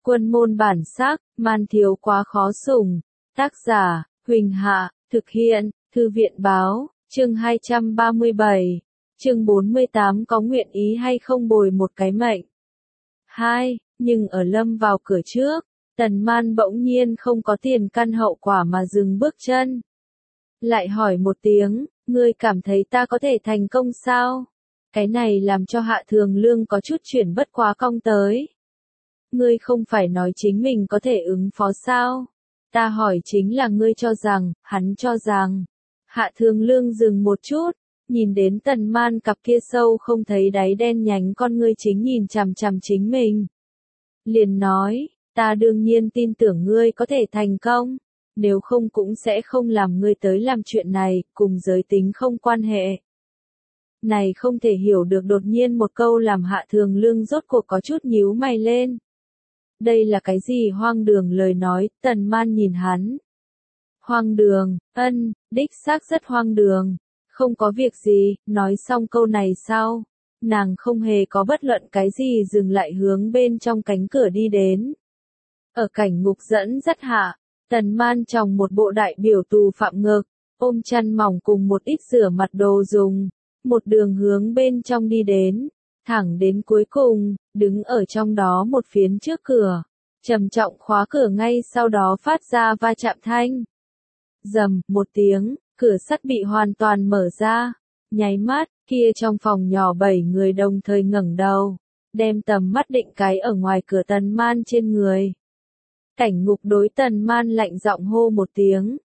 Quân môn bản sắc, man thiếu quá khó sủng. Tác giả, Huỳnh Hạ, thực hiện, Thư viện báo, chương 237, chương 48 có nguyện ý hay không bồi một cái mệnh. 2. Nhưng ở lâm vào cửa trước, Tần Man bỗng nhiên không có tiền căn hậu quả mà dừng bước chân. Lại hỏi một tiếng, ngươi cảm thấy ta có thể thành công sao? Cái này làm cho Hạ Thường Lương có chút chuyển bất quá cong tới. Ngươi không phải nói chính mình có thể ứng phó sao? Ta hỏi chính là ngươi cho rằng, hắn cho rằng. Hạ Thường Lương dừng một chút, nhìn đến Tần Man cặp kia sâu không thấy đáy đen nhánh con ngươi chính nhìn chằm chằm chính mình. Liền nói, ta đương nhiên tin tưởng ngươi có thể thành công, nếu không cũng sẽ không làm ngươi tới làm chuyện này, cùng giới tính không quan hệ. Này không thể hiểu được đột nhiên một câu làm Hạ Thường Lương rốt cuộc có chút nhíu mày lên. Đây là cái gì hoang đường lời nói, Tần Man nhìn hắn. Hoang đường, đích xác rất hoang đường. Không có việc gì, nói xong câu này sau. Nàng không hề có bất luận cái gì dừng lại hướng bên trong cánh cửa đi đến. Ở cảnh ngục dẫn dắt hạ, Tần Man tròng một bộ đại biểu tù phạm ngực, ôm chăn mỏng cùng một ít rửa mặt đồ dùng, một đường hướng bên trong đi đến, thẳng đến cuối cùng, đứng ở trong đó một phiến trước cửa, trầm trọng khóa cửa ngay sau đó phát ra va chạm thanh. Rầm, một tiếng, cửa sắt bị hoàn toàn mở ra, nháy mắt, kia trong phòng nhỏ 7 người đồng thời ngẩng đầu, đem tầm mắt định cái ở ngoài cửa Tần Man trên người. Cảnh ngục đối Tần Man lạnh giọng hô một tiếng,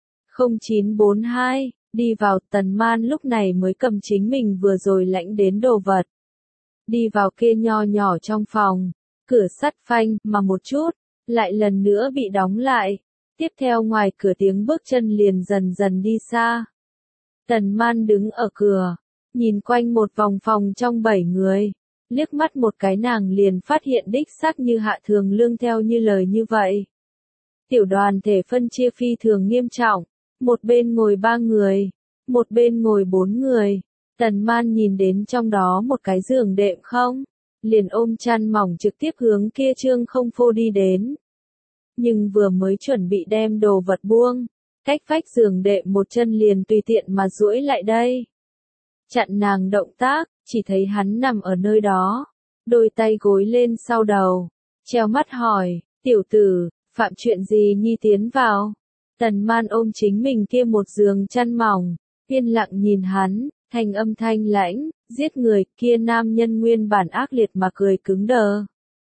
0942, đi vào. Tần Man lúc này mới cầm chính mình vừa rồi lãnh đến đồ vật. Đi vào kia nho nhỏ trong phòng, cửa sắt phanh mà một chút, lại lần nữa bị đóng lại. Tiếp theo ngoài cửa tiếng bước chân liền dần dần đi xa. Tần Man đứng ở cửa, nhìn quanh một vòng phòng trong 7 người, liếc mắt một cái nàng liền phát hiện đích xác như Hạ Thường Lương theo như lời như vậy. Tiểu đoàn thể phân chia phi thường nghiêm trọng, một bên ngồi 3 người, một bên ngồi 4 người. Tần Man nhìn đến trong đó một cái giường đệm không, liền ôm chăn mỏng trực tiếp hướng kia trương không phô đi đến. Nhưng vừa mới chuẩn bị đem đồ vật buông, cách vách giường đệm một chân liền tùy tiện mà duỗi lại đây. Chặn nàng động tác, chỉ thấy hắn nằm ở nơi đó, đôi tay gối lên sau đầu, treo mắt hỏi, tiểu tử, phạm chuyện gì nhi tiến vào? Tần Man ôm chính mình kia một giường chăn mỏng, yên lặng nhìn hắn, thanh âm thanh lãnh, giết người. Kia nam nhân nguyên bản ác liệt mà cười cứng đờ.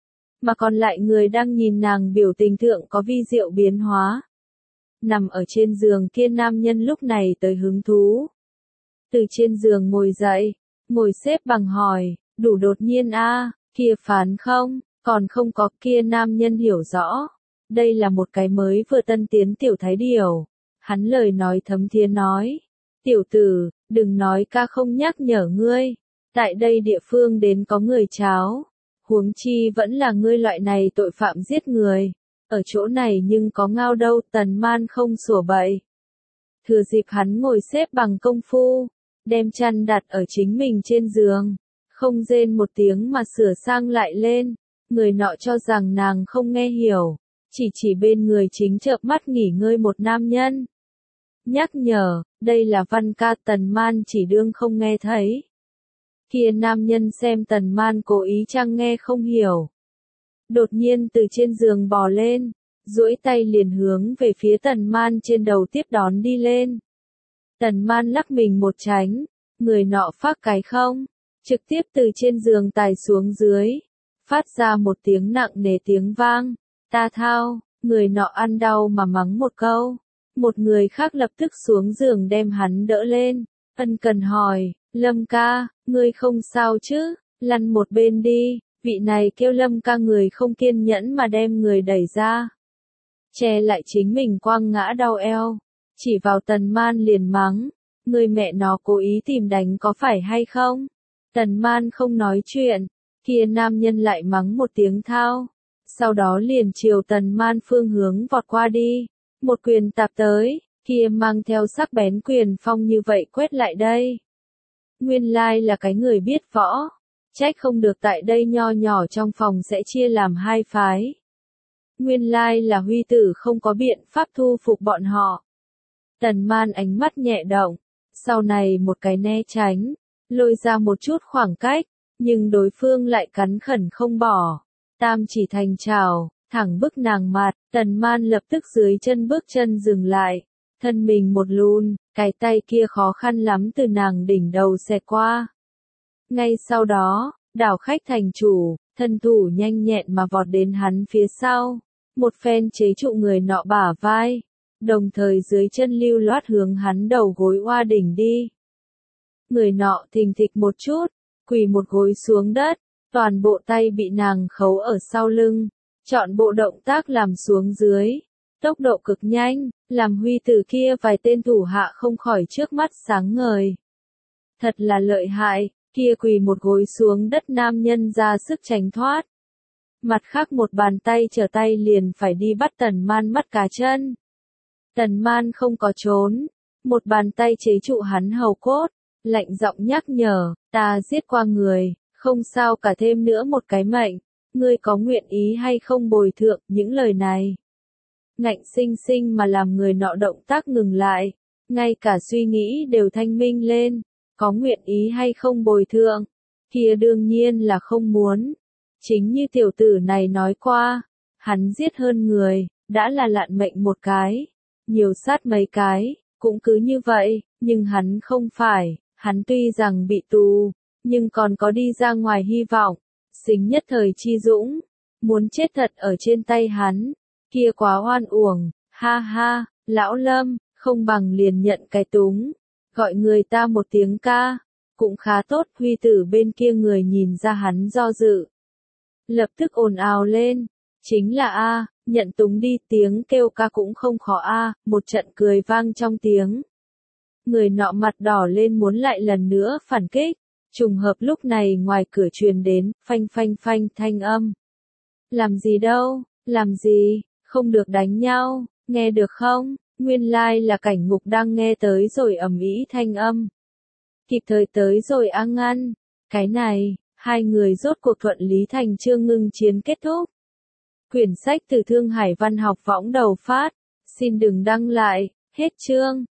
Mà còn lại người đang nhìn nàng biểu tình thượng có vi diệu biến hóa. Nằm ở trên giường kia nam nhân lúc này tới hứng thú. Từ trên giường ngồi dậy, ngồi xếp bằng hỏi, đủ đột nhiên a, kia phán không, còn không có. Kia nam nhân hiểu rõ. Đây là một cái mới vừa tân tiến tiểu thái điểu. Hắn lời nói thấm thía nói, tiểu tử, đừng nói ca không nhắc nhở ngươi. Tại đây địa phương đến có người cháo. Huống chi vẫn là ngươi loại này tội phạm giết người. Ở chỗ này nhưng có ngao đâu. Tần Man không sủa bậy. Thừa dịp hắn ngồi xếp bằng công phu, đem chăn đặt ở chính mình trên giường, không rên một tiếng mà sửa sang lại lên. Người nọ cho rằng nàng không nghe hiểu, chỉ bên người chính chợp mắt nghỉ ngơi một nam nhân. Nhắc nhở, đây là Văn ca. Tần Man chỉ đương không nghe thấy. Kia nam nhân xem Tần Man cố ý chăng nghe không hiểu. Đột nhiên từ trên giường bò lên, duỗi tay liền hướng về phía Tần Man trên đầu tiếp đón đi lên. Tần Man lắc mình một tránh, người nọ phát cái không, trực tiếp từ trên giường tài xuống dưới, phát ra một tiếng nặng nề tiếng vang. Ta thao, người nọ ăn đau mà mắng một câu. Một người khác lập tức xuống giường đem hắn đỡ lên, ân cần hỏi, Lâm ca, ngươi không sao chứ, lăn một bên đi. Vị này kêu Lâm ca người không kiên nhẫn mà đem người đẩy ra. Che lại chính mình quăng ngã đau eo, chỉ vào Tần Man liền mắng, người mẹ nó cố ý tìm đánh có phải hay không? Tần Man không nói chuyện, kia nam nhân lại mắng một tiếng thao, sau đó liền chiều Tần Man phương hướng vọt qua đi, một quyền tạp tới, kia mang theo sắc bén quyền phong như vậy quét lại đây. Nguyên lai là cái người biết võ, trách không được tại đây nho nhỏ trong phòng sẽ chia làm hai phái. Nguyên lai là Huy Tử không có biện pháp thu phục bọn họ. Tần Man ánh mắt nhẹ động, sau này một cái né tránh, lôi ra một chút khoảng cách, nhưng đối phương lại cắn khẩn không bỏ. Tam chỉ thành trảo, thẳng bức nàng mặt, Tần Man lập tức dưới chân bước chân dừng lại, thân mình một lùn, cái tay kia khó khăn lắm từ nàng đỉnh đầu xẹt qua. Ngay sau đó, đảo khách thành chủ, thân thủ nhanh nhẹn mà vọt đến hắn phía sau, một phen chế trụ người nọ bả vai, đồng thời dưới chân lưu loát hướng hắn đầu gối oa đỉnh đi. Người nọ thình thịch một chút, quỳ một gối xuống đất, toàn bộ tay bị nàng khấu ở sau lưng, chọn bộ động tác làm xuống dưới, tốc độ cực nhanh, làm Huy Tử kia vài tên thủ hạ không khỏi trước mắt sáng ngời. Thật là lợi hại, kia quỳ một gối xuống đất nam nhân ra sức tránh thoát. Mặt khác một bàn tay trở tay liền phải đi bắt Tần Man mắt cá chân. Tần Man không có trốn, một bàn tay chế trụ hắn hầu cốt, lạnh giọng nhắc nhở, ta giết qua người, không sao cả thêm nữa một cái mệnh, ngươi có nguyện ý hay không bồi thượng những lời này. Ngạnh sinh sinh mà làm người nọ động tác ngừng lại, ngay cả suy nghĩ đều thanh minh lên, có nguyện ý hay không bồi thượng, kia đương nhiên là không muốn. Chính như tiểu tử này nói qua, hắn giết hơn người, đã là lạn mệnh một cái, nhiều sát mấy cái, cũng cứ như vậy, nhưng hắn không phải, hắn tuy rằng bị tù, nhưng còn có đi ra ngoài hy vọng, xính nhất thời chi dũng, muốn chết thật ở trên tay hắn, kia quá oan uổng, ha ha, lão Lâm, không bằng liền nhận cái túng, gọi người ta một tiếng ca, cũng khá tốt. Huy Tử bên kia người nhìn ra hắn do dự, lập tức ồn ào lên, chính là a, nhận túng đi, tiếng kêu ca cũng không khó a, một trận cười vang trong tiếng. Người nọ mặt đỏ lên muốn lại lần nữa phản kích, trùng hợp lúc này ngoài cửa truyền đến, phanh phanh phanh thanh âm. Làm gì đâu, làm gì, không được đánh nhau, nghe được không, nguyên lai là Cảnh Ngục đang nghe tới rồi ầm ĩ thanh âm. Kịp thời tới rồi a ngăn, cái này, hai người rốt cuộc thuận lý thành chương ngưng chiến kết thúc. Quyển sách từ Thương Hải Văn học võng đầu phát, xin đừng đăng lại, hết chương.